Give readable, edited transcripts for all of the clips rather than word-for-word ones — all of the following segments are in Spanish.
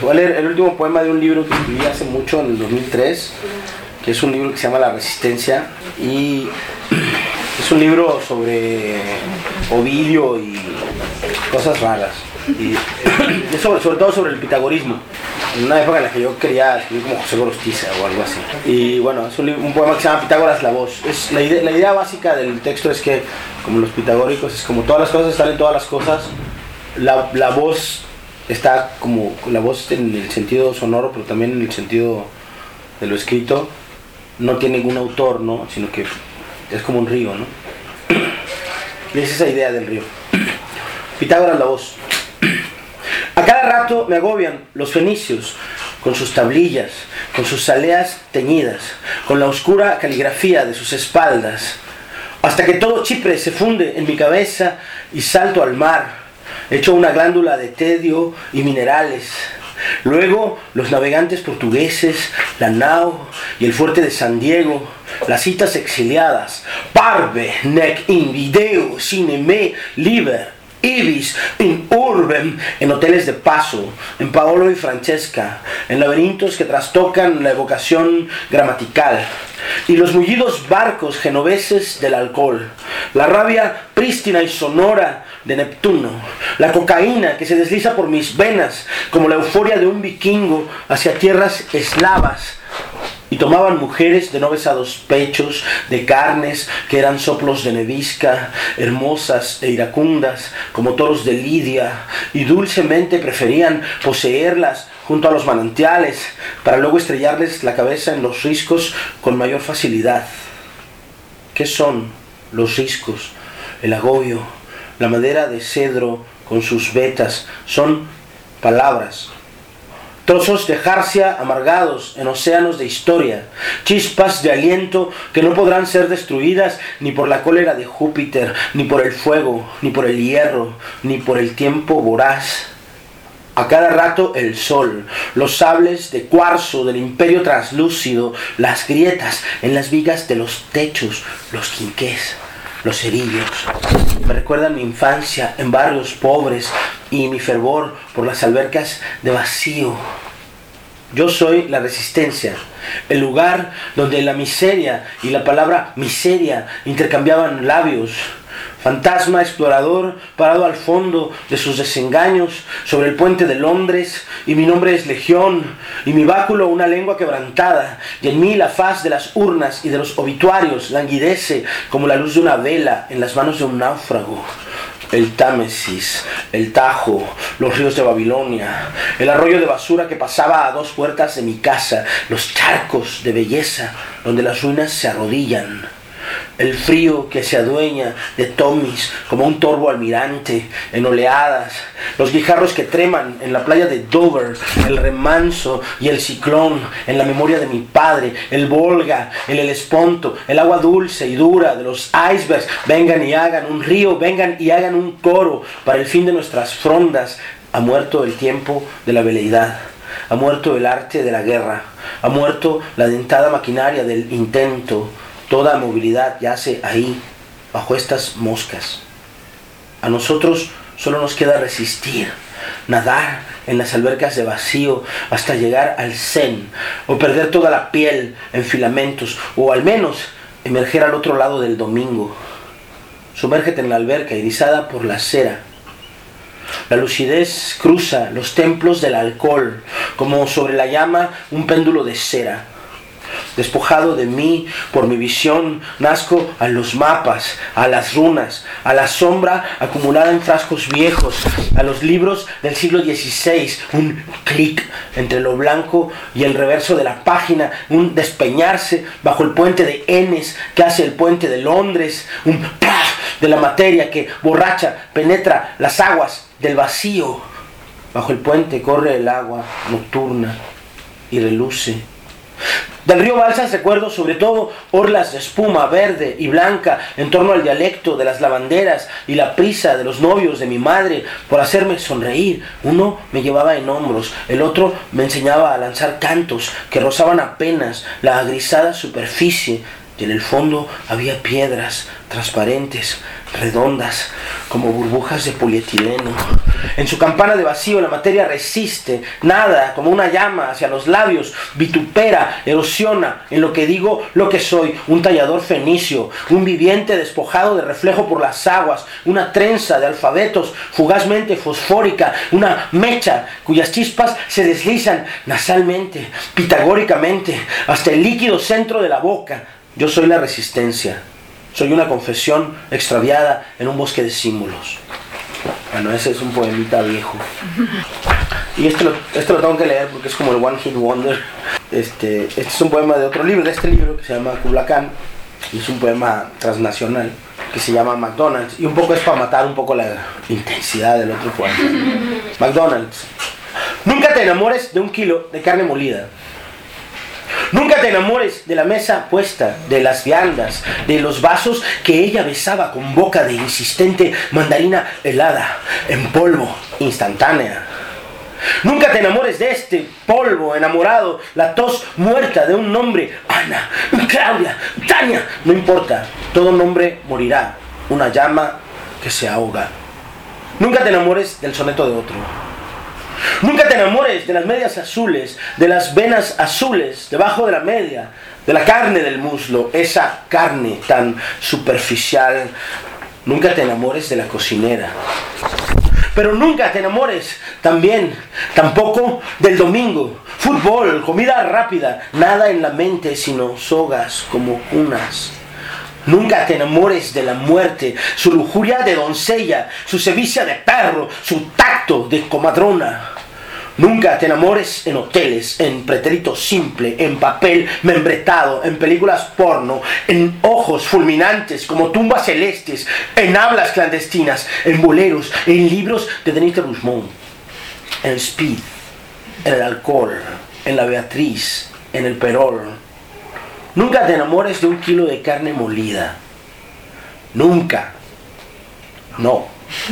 Voy a leer el último poema de un libro que escribí hace mucho, en el 2003, que es un libro que se llama La Resistencia, y es un libro sobre Ovidio y cosas raras, y es sobre todo sobre el pitagorismo, en una época en la que yo quería escribir como José Gorostiza o algo así. Y bueno, es un poema que se llama Pitágoras la voz. La idea básica del texto es que, como los pitagóricos, es como todas las cosas están en todas las cosas, la voz está como, la voz en el sentido sonoro, pero también en el sentido de lo escrito, no tiene ningún autor, ¿no? Sino que es como un río, ¿no? Y es esa idea del río. Pitágoras la voz. A cada rato me agobian los fenicios, con sus tablillas, con sus aleas teñidas, con la oscura caligrafía de sus espaldas, hasta que todo Chipre se funde en mi cabeza y salto al mar, hecho una glándula de tedio y minerales. Luego los navegantes portugueses, la nao y el fuerte de San Diego, las citas exiliadas, parve nec in video sine me liber ibis in urbem, en hoteles de paso, en Paolo y Francesca, en laberintos que trastocan la evocación gramatical, y los mullidos barcos genoveses del alcohol, la rabia prístina y sonora de Neptuno, la cocaína que se desliza por mis venas como la euforia de un vikingo hacia tierras eslavas. Y tomaban mujeres de no besados pechos, de carnes que eran soplos de nevisca, hermosas e iracundas como toros de Lidia, y dulcemente preferían poseerlas junto a los manantiales para luego estrellarles la cabeza en los riscos con mayor facilidad. ¿Qué son los riscos? El agobio, la madera de cedro con sus vetas, son palabras. Trozos de jarcia amargados en océanos de historia, chispas de aliento que no podrán ser destruidas ni por la cólera de Júpiter, ni por el fuego, ni por el hierro, ni por el tiempo voraz. A cada rato el sol, los sables de cuarzo del imperio translúcido, las grietas en las vigas de los techos, los quinqués, los cerillos. Me recuerdan mi infancia en barrios pobres y mi fervor por las albercas de vacío. Yo soy la resistencia, el lugar donde la miseria y la palabra miseria intercambiaban labios. Fantasma explorador parado al fondo de sus desengaños sobre el puente de Londres, y mi nombre es Legión, y mi báculo una lengua quebrantada, y en mí la faz de las urnas y de los obituarios languidece como la luz de una vela en las manos de un náufrago. El Támesis, el Tajo, los ríos de Babilonia, el arroyo de basura que pasaba a 2 puertas de mi casa, los charcos de belleza donde las ruinas se arrodillan. El frío que se adueña de Tomis como un torvo almirante en oleadas, los guijarros que treman en la playa de Dover, el remanso y el ciclón en la memoria de mi padre, el Volga, el Helesponto, el agua dulce y dura de los icebergs. Vengan y hagan un río, vengan y hagan un coro para el fin de nuestras frondas. Ha muerto el tiempo de la veleidad, ha muerto el arte de la guerra, ha muerto la dentada maquinaria del intento. Toda movilidad yace ahí, bajo estas moscas. A nosotros solo nos queda resistir, nadar en las albercas de vacío hasta llegar al zen, o perder toda la piel en filamentos, o al menos emerger al otro lado del domingo. Sumérgete en la alberca irisada por la cera. La lucidez cruza los templos del alcohol, como sobre la llama un péndulo de cera. Despojado de mí por mi visión, nazco a los mapas, a las runas, a la sombra acumulada en frascos viejos, a los libros del siglo XVI, un clic entre lo blanco y el reverso de la página, un despeñarse bajo el puente de Ennis que hace el puente de Londres, un ¡plaf! De la materia que borracha penetra las aguas del vacío. Bajo el puente corre el agua nocturna y reluce. Del río Balsas recuerdo sobre todo orlas de espuma verde y blanca en torno al dialecto de las lavanderas y la prisa de los novios de mi madre por hacerme sonreír. Uno me llevaba en hombros, el otro me enseñaba a lanzar cantos que rozaban apenas la agrisada superficie, y en el fondo había piedras transparentes redondas como burbujas de polietileno. En su campana de vacío la materia resiste, nada, como una llama hacia los labios, vitupera, erosiona en lo que digo, lo que soy, un tallador fenicio, un viviente despojado de reflejo por las aguas, una trenza de alfabetos fugazmente fosfórica, una mecha cuyas chispas se deslizan nasalmente, pitagóricamente, hasta el líquido centro de la boca. Yo soy la resistencia. Soy una confesión extraviada en un bosque de símbolos. Bueno, ese es un poemita viejo. Y este lo tengo que leer porque es como el One Hit Wonder. Este es un poema de otro libro, de este libro que se llama Kubla Khan. Y es un poema transnacional que se llama McDonald's. Y un poco es para matar un poco la intensidad del otro poema. McDonald's. Nunca te enamores de un kilo de carne molida. Nunca te enamores de la mesa puesta, de las viandas, de los vasos que ella besaba con boca de insistente mandarina helada, en polvo, instantánea. Nunca te enamores de este polvo enamorado, la tos muerta de un nombre, Ana, Claudia, Tania, no importa, todo nombre morirá, una llama que se ahoga. Nunca te enamores del soneto de otro. Nunca te enamores de las medias azules, de las venas azules debajo de la media, de la carne del muslo, esa carne tan superficial. Nunca te enamores de la cocinera. Pero nunca te enamores tampoco del domingo. Fútbol, comida rápida, nada en la mente sino sogas como cunas. Nunca te enamores de la muerte, su lujuria de doncella, su sevicia de perro, su tacto de comadrona. Nunca te enamores en hoteles, en pretérito simple, en papel membretado, en películas porno, en ojos fulminantes como tumbas celestes, en hablas clandestinas, en boleros, en libros de Denis de Rougemont, en el speed, en el alcohol, en la Beatriz, en el perol. Nunca te enamores de un kilo de carne molida. Nunca. No.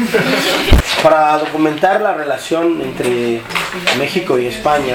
Para documentar la relación entre México y España,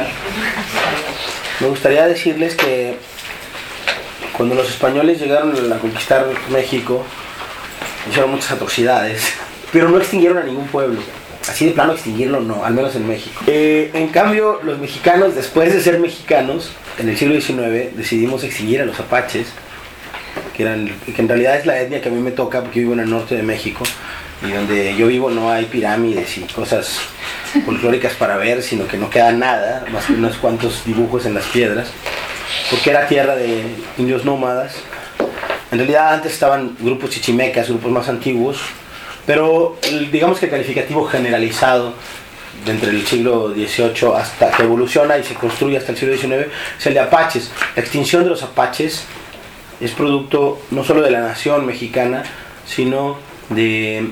me gustaría decirles que cuando los españoles llegaron a conquistar México, hicieron muchas atrocidades, pero no extinguieron a ningún pueblo. Así de plano extinguirlo no, al menos en México. En cambio, los mexicanos, después de ser mexicanos, en el siglo XIX, decidimos extinguir a los apaches, que en realidad es la etnia que a mí me toca, porque yo vivo en el norte de México, y donde yo vivo no hay pirámides y cosas folclóricas para ver, sino que no queda nada, más que unos cuantos dibujos en las piedras, porque era tierra de indios nómadas. En realidad antes estaban grupos chichimecas, grupos más antiguos, pero digamos que el calificativo generalizado de entre el siglo XVIII hasta que evoluciona y se construye hasta el siglo XIX es el de apaches. La extinción de los apaches es producto no solo de la nación mexicana, sino de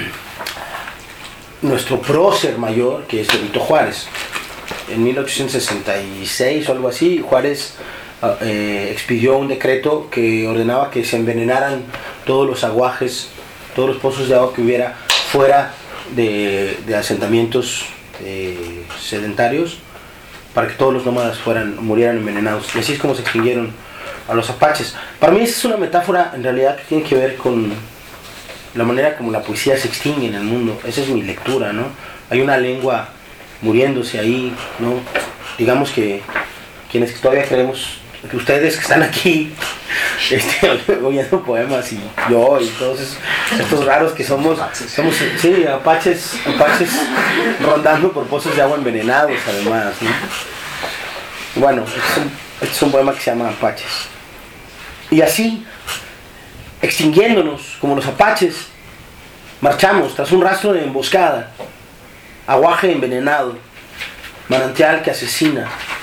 nuestro prócer mayor, que es Benito Juárez. En 1866 o algo así, Juárez expidió un decreto que ordenaba que se envenenaran todos los aguajes, todos los pozos de agua que hubiera fuera de asentamientos sedentarios, para que todos los nómadas murieran envenenados. Y así es como se extinguieron a los apaches. Para mí esa es una metáfora en realidad que tiene que ver con la manera como la poesía se extingue en el mundo. Esa es mi lectura, ¿no? Hay una lengua muriéndose ahí, ¿no? Digamos que quienes todavía creemos, que ustedes que están aquí oyendo poemas, y yo y todos estos raros que somos sí, apaches rondando por pozos de agua envenenados además, ¿no? Bueno, este es un poema que se llama Apaches. Y así, extinguiéndonos como los apaches, marchamos tras un rastro de emboscada, aguaje envenenado, manantial que asesina.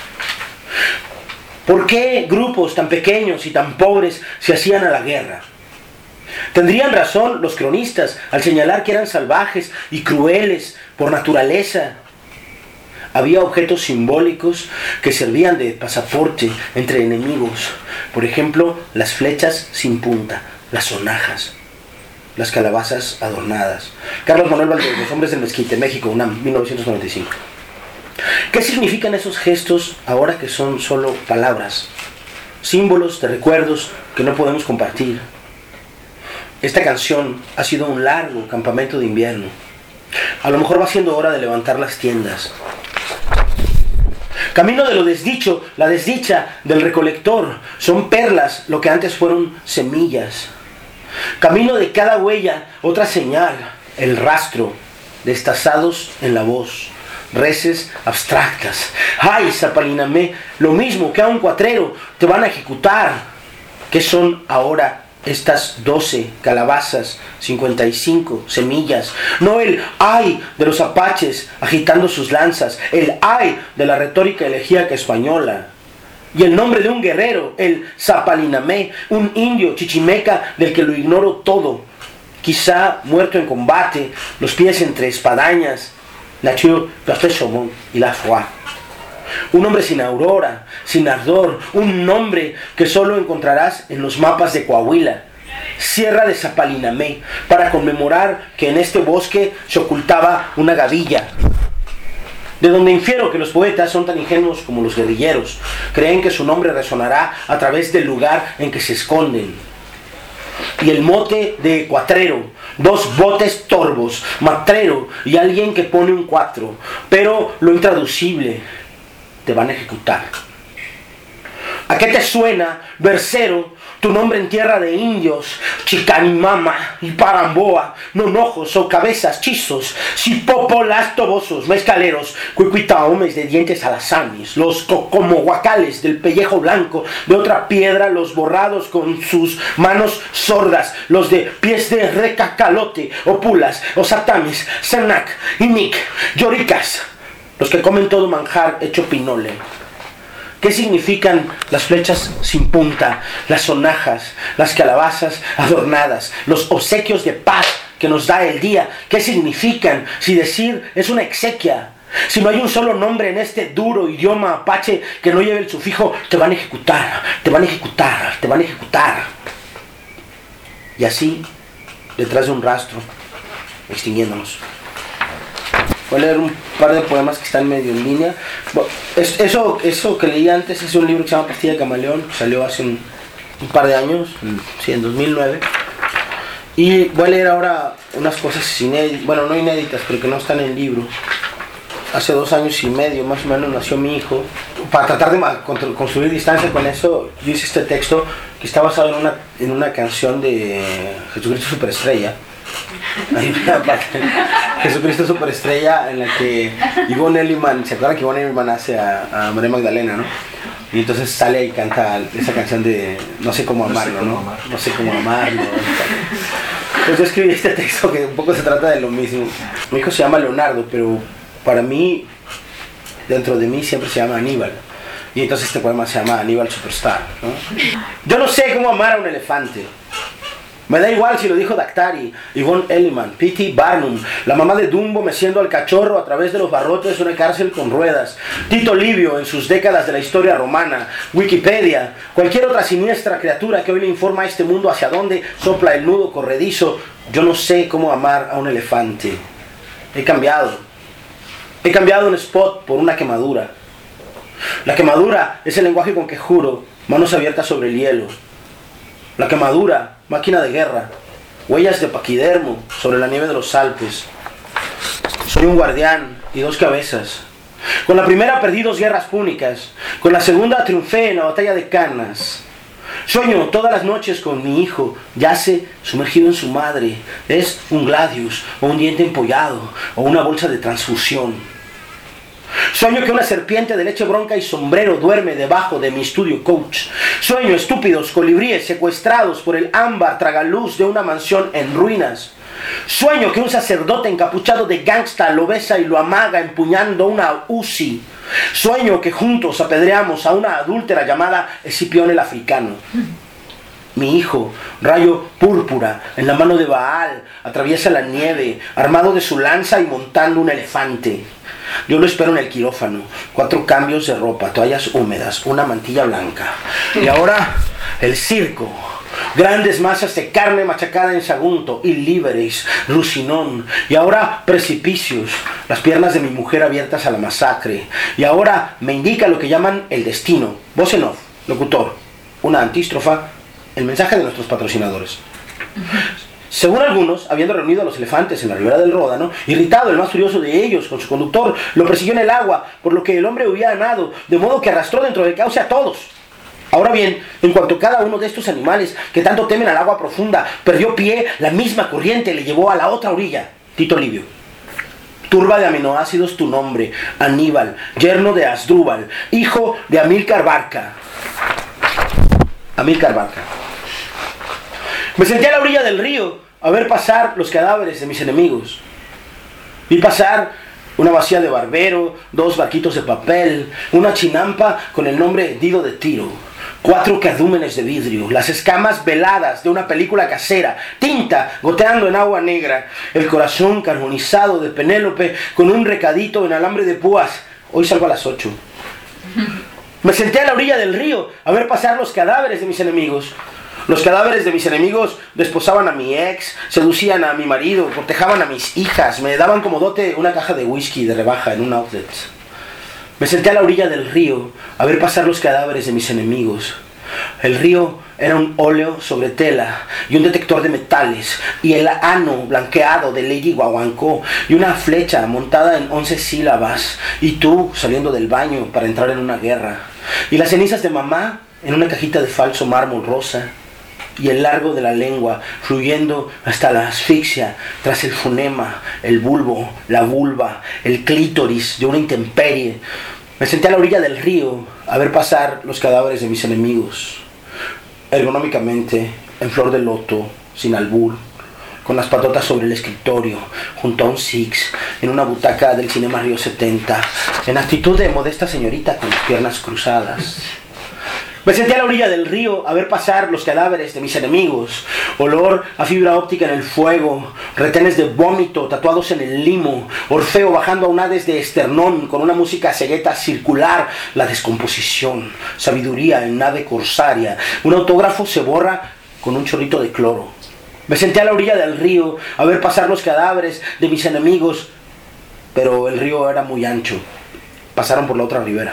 ¿Por qué grupos tan pequeños y tan pobres se hacían a la guerra? Tendrían razón los cronistas al señalar que eran salvajes y crueles por naturaleza. Había objetos simbólicos que servían de pasaporte entre enemigos. Por ejemplo, las flechas sin punta, las sonajas, las calabazas adornadas. Carlos Manuel Valdés, Los hombres del mezquite, México, UNAM, 1995. ¿Qué significan esos gestos ahora que son solo palabras? Símbolos de recuerdos que no podemos compartir. esta canción ha sido un largo campamento de invierno. A lo mejor va siendo hora de levantar las tiendas. Camino de lo desdicho, la desdicha del recolector, son perlas lo que antes fueron semillas. Camino de cada huella, otra señal, el rastro, destazados en la voz, reces abstractas. ¡Ay, Zapalinamé! Lo mismo que a un cuatrero te van a ejecutar. ¿Qué son ahora estas 12 calabazas, 55 semillas? No el ay de los apaches agitando sus lanzas, el ay de la retórica elegíaca española. Y el nombre de un guerrero, el Zapalinamé, un indio chichimeca del que lo ignoro todo, quizá muerto en combate, los pies entre espadañas, nature perfectement y la foi. Un hombre sin aurora, sin ardor, un nombre que solo encontrarás en los mapas de Coahuila, Sierra de Zapalinamé, para conmemorar que en este bosque se ocultaba una gavilla. De donde infiero que los poetas son tan ingenuos como los guerrilleros, creen que su nombre resonará a través del lugar en que se esconden. Y el mote de cuatrero, 2 botes torbos, matrero y alguien que pone un 4, pero lo intraducible, te van a ejecutar. ¿A qué te suena, versero, tu nombre en tierra de indios, Chicanimama y Paramboa, nonojos o cabezas chizos, sipopolas tobosos, mezcaleros, cuicuitaomes de dientes alazanes, los cocomohuacales del pellejo blanco de otra piedra, los borrados con sus manos sordas, los de pies de recacalote, opulas, osatames, sanac, inic, lloricas, los que comen todo manjar hecho pinole. ¿Qué significan las flechas sin punta, las sonajas, las calabazas adornadas, los obsequios de paz que nos da el día? ¿Qué significan si decir es una exequia? Si no hay un solo nombre en este duro idioma apache que no lleve el sufijo, te van a ejecutar, te van a ejecutar, te van a ejecutar. Y así, detrás de un rastro, extinguiéndonos. Voy a leer un par de poemas que están medio en línea. Bueno, eso que leí antes es un libro que se llama Pastilla de Camaleón, que salió hace un par de años, sí, en 2009. Y voy a leer ahora unas cosas inéditas, bueno, no inéditas, pero que no están en el libro. Hace 2 años y medio, más o menos, nació mi hijo. Para tratar de construir distancia con eso, yo hice este texto que está basado en una canción de Jesucristo Superestrella. Hay una parte, Jesucristo Superestrella, en la que Yvonne Elliman, ¿se acuerdan que Yvonne Elliman hace a María Magdalena, no? Y entonces sale y canta esa canción de no sé cómo amarlo, ¿no? No sé cómo amarlo. Pues yo escribí este texto que un poco se trata de lo mismo. Mi hijo se llama Leonardo, pero para mí, dentro de mí siempre se llama Aníbal. Y entonces este poema se llama Aníbal Superstar, ¿no? Yo no sé cómo amar a un elefante. Me da igual si lo dijo Daktari, Yvonne Elliman, P.T. Barnum, la mamá de Dumbo meciendo al cachorro a través de los barrotes de una cárcel con ruedas, Tito Livio en sus décadas de la historia romana, Wikipedia, cualquier otra siniestra criatura que hoy le informa a este mundo hacia dónde sopla el nudo corredizo. Yo no sé cómo amar a un elefante. He cambiado un spot por una quemadura. La quemadura es el lenguaje con que juro, manos abiertas sobre el hielo. La quemadura, máquina de guerra, huellas de paquidermo sobre la nieve de los Alpes. Soy un guardián y 2 cabezas. Con la primera perdí 2 guerras púnicas, con la segunda triunfé en la batalla de Cannas. Sueño todas las noches con mi hijo, yace sumergido en su madre. Es un gladius, o un diente empollado, o una bolsa de transfusión. Sueño que una serpiente de leche bronca y sombrero duerme debajo de mi estudio coach. Sueño estúpidos colibríes secuestrados por el ámbar tragaluz de una mansión en ruinas. Sueño que un sacerdote encapuchado de gangsta lo besa y lo amaga empuñando una Uzi. Sueño que juntos apedreamos a una adúltera llamada Escipión el africano. Mi hijo, rayo púrpura, en la mano de Baal, atraviesa la nieve, armado de su lanza y montando un elefante. Yo lo espero en el quirófano, 4 cambios de ropa, toallas húmedas, una mantilla blanca. Y ahora, el circo. Grandes masas de carne machacada en sagunto, ilíberes, rucinón. Y ahora, precipicios, las piernas de mi mujer abiertas a la masacre. Y ahora, me indica lo que llaman el destino. Voz en off, locutor, una antístrofa, el mensaje de nuestros patrocinadores. Según algunos, habiendo reunido a los elefantes en la ribera del Ródano, irritado el más furioso de ellos con su conductor, lo persiguió en el agua, por lo que el hombre huía a nado, de modo que arrastró dentro del cauce a todos. Ahora bien, en cuanto cada uno de estos animales, que tanto temen al agua profunda, perdió pie, la misma corriente le llevó a la otra orilla. Tito Livio. Turba de aminoácidos tu nombre, Aníbal, yerno de Asdrúbal, hijo de Amílcar Barca. Amílcar Barca. Me senté a la orilla del río a ver pasar los cadáveres de mis enemigos. Vi pasar una vacía de barbero, 2 barquitos de papel, una chinampa con el nombre Dido de Tiro, 4 cardúmenes de vidrio, las escamas veladas de una película casera, tinta goteando en agua negra, el corazón carbonizado de Penélope con un recadito en alambre de púas. Hoy salgo a las 8. Me senté a la orilla del río a ver pasar los cadáveres de mis enemigos. Los cadáveres de mis enemigos desposaban a mi ex, seducían a mi marido, cortejaban a mis hijas, me daban como dote una caja de whisky de rebaja en un outlet. Me senté a la orilla del río a ver pasar los cadáveres de mis enemigos. El río era un óleo sobre tela y un detector de metales, y el ano blanqueado de Lady Guaguancó, y una flecha montada en 11 sílabas, y tú saliendo del baño para entrar en una guerra, y las cenizas de mamá en una cajita de falso mármol rosa, y el largo de la lengua fluyendo hasta la asfixia tras el fonema, el bulbo, la vulva, el clítoris de una intemperie. Me senté a la orilla del río a ver pasar los cadáveres de mis enemigos, ergonómicamente, en flor de loto, sin albur, con las patotas sobre el escritorio, junto a un Six, en una butaca del Cinema Río 70, en actitud de modesta señorita con las piernas cruzadas. Me senté a la orilla del río a ver pasar los cadáveres de mis enemigos, olor a fibra óptica en el fuego, retenes de vómito tatuados en el limo, Orfeo bajando a un Hades de esternón con una música cegueta circular, la descomposición, sabiduría en nave corsaria, un autógrafo se borra con un chorrito de cloro. Me senté a la orilla del río a ver pasar los cadáveres de mis enemigos, pero el río era muy ancho, pasaron por la otra ribera.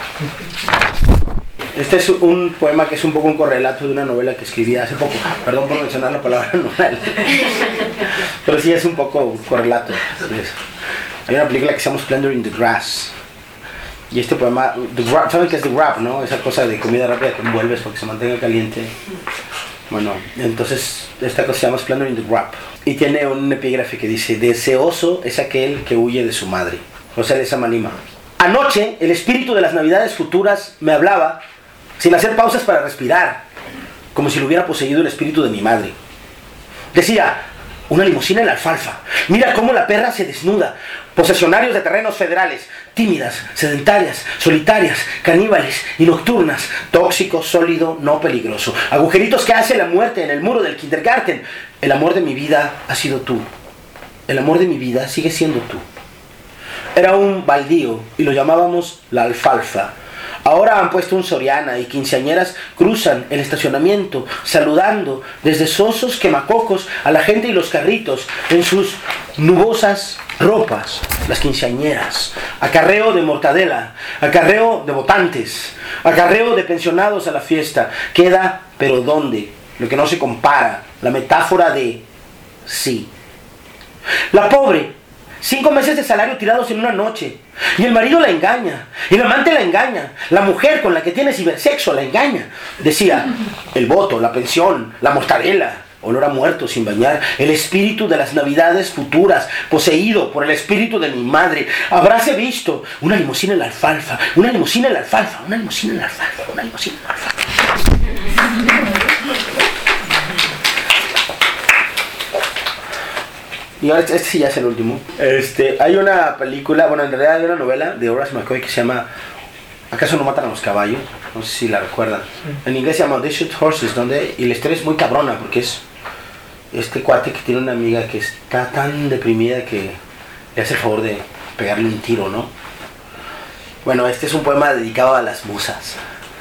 Este es un poema que es un poco un correlato de una novela que escribí hace poco. Perdón por mencionar la palabra novela. Pero sí es un poco un correlato. Hay una película que se llama Splendor in the Grass. Y este poema, ¿saben qué es The Wrap, no? Esa cosa de comida rápida que envuelves para que se mantenga caliente. Bueno, entonces esta cosa se llama Splendor in the Wrap. Y tiene un epígrafe que dice: deseoso es aquel que huye de su madre. José de Samanima. Anoche el espíritu de las navidades futuras me hablaba sin hacer pausas para respirar, como si lo hubiera poseído el espíritu de mi madre. Decía: una limusina en la alfalfa, mira cómo la perra se desnuda, posesionarios de terrenos federales, tímidas, sedentarias, solitarias, caníbales y nocturnas, tóxico, sólido, no peligroso, agujeritos que hace la muerte en el muro del kindergarten. El amor de mi vida ha sido tú, el amor de mi vida sigue siendo tú. Era un baldío y lo llamábamos la alfalfa. Ahora han puesto un Soriana y quinceañeras cruzan el estacionamiento saludando desde sosos quemacocos a la gente y los carritos en sus nubosas ropas, las quinceañeras. Acarreo de mortadela, acarreo de votantes, acarreo de pensionados a la fiesta. Queda, pero ¿dónde? Lo que no se compara, la metáfora de sí. La pobre, 5 meses de salario tirados en una noche. Y el marido la engaña, y el amante la engaña, la mujer con la que tiene cibersexo la engaña. Decía: el voto, la pensión, la mortadela, olor a muerto sin bañar, el espíritu de las navidades futuras, poseído por el espíritu de mi madre. Habráse visto una limusina en la alfalfa, una limusina en la alfalfa, una limusina en la alfalfa, una limusina en la alfalfa. Y ahora este sí ya es el último. Hay una película, bueno, en realidad hay una novela de Horace McCoy que se llama ¿Acaso no matan a los caballos? No sé si la recuerdan. En inglés se llama They Shoot Horses, y la historia es muy cabrona porque es este cuate que tiene una amiga que está tan deprimida que le hace el favor de pegarle un tiro, ¿no? Bueno, este es un poema dedicado a las musas.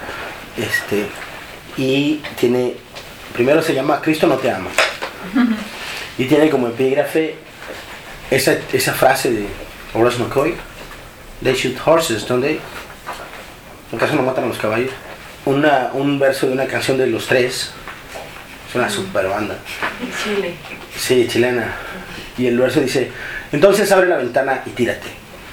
Y tiene, primero se llama Cristo no te ama. Y tiene como epígrafe esa frase de Horace McCoy: They shoot horses, don't they? ¿Acaso no matan a los caballos? Un verso de una canción de Los Tres, Es una super banda. Chile. Sí, chilena. Y el verso dice, entonces abre la ventana y tírate.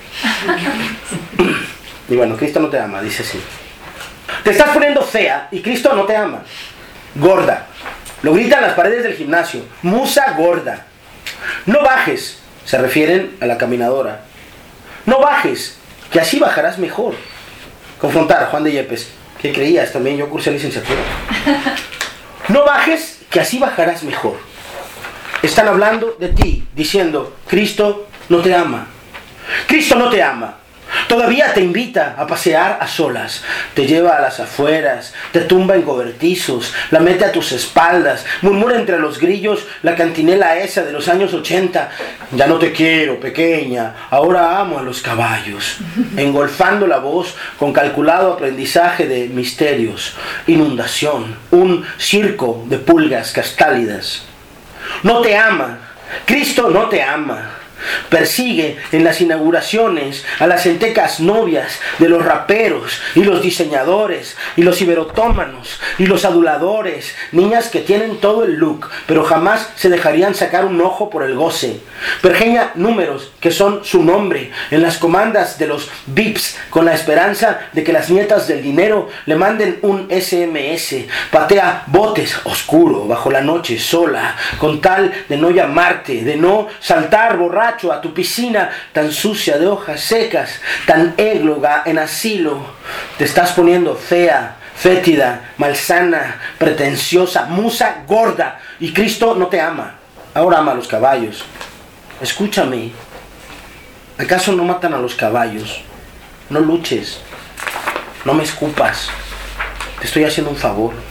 Y bueno, Cristo no te ama, dice así. Te estás poniendo fea y Cristo no te ama. Gorda. Lo gritan las paredes del gimnasio. Musa gorda. No bajes. Se refieren a la caminadora. No bajes, que así bajarás mejor. Confrontar a Juan de Yepes. ¿Qué creías? También yo cursé licenciatura. No bajes, que así bajarás mejor. Están hablando de ti, diciendo, Cristo no te ama. Cristo no te ama. Todavía te invita a pasear a solas, te lleva a las afueras, te tumba en cobertizos, la mete a tus espaldas, murmura entre los grillos la cantinela esa de los años 80, ya no te quiero, pequeña, ahora amo a los caballos, engolfando la voz con calculado aprendizaje de misterios, inundación, un circo de pulgas castálidas. No te ama, Cristo no te ama. Persigue en las inauguraciones a las entecas novias de los raperos y los diseñadores y los iberotómanos y los aduladores, niñas que tienen todo el look pero jamás se dejarían sacar un ojo por el goce. Pergeña números que son su nombre en las comandas de los VIPs con la esperanza de que las nietas del dinero le manden un SMS. Patea botes oscuro bajo la noche sola con tal de no llamarte, de no saltar borracho a tu piscina tan sucia de hojas secas, tan égloga en asilo. Te estás poniendo fea, fétida, malsana, pretenciosa, musa gorda, y Cristo no te ama. Ahora ama a los caballos. Escúchame, ¿acaso no matan a los caballos? No luches, no me escupas, te estoy haciendo un favor.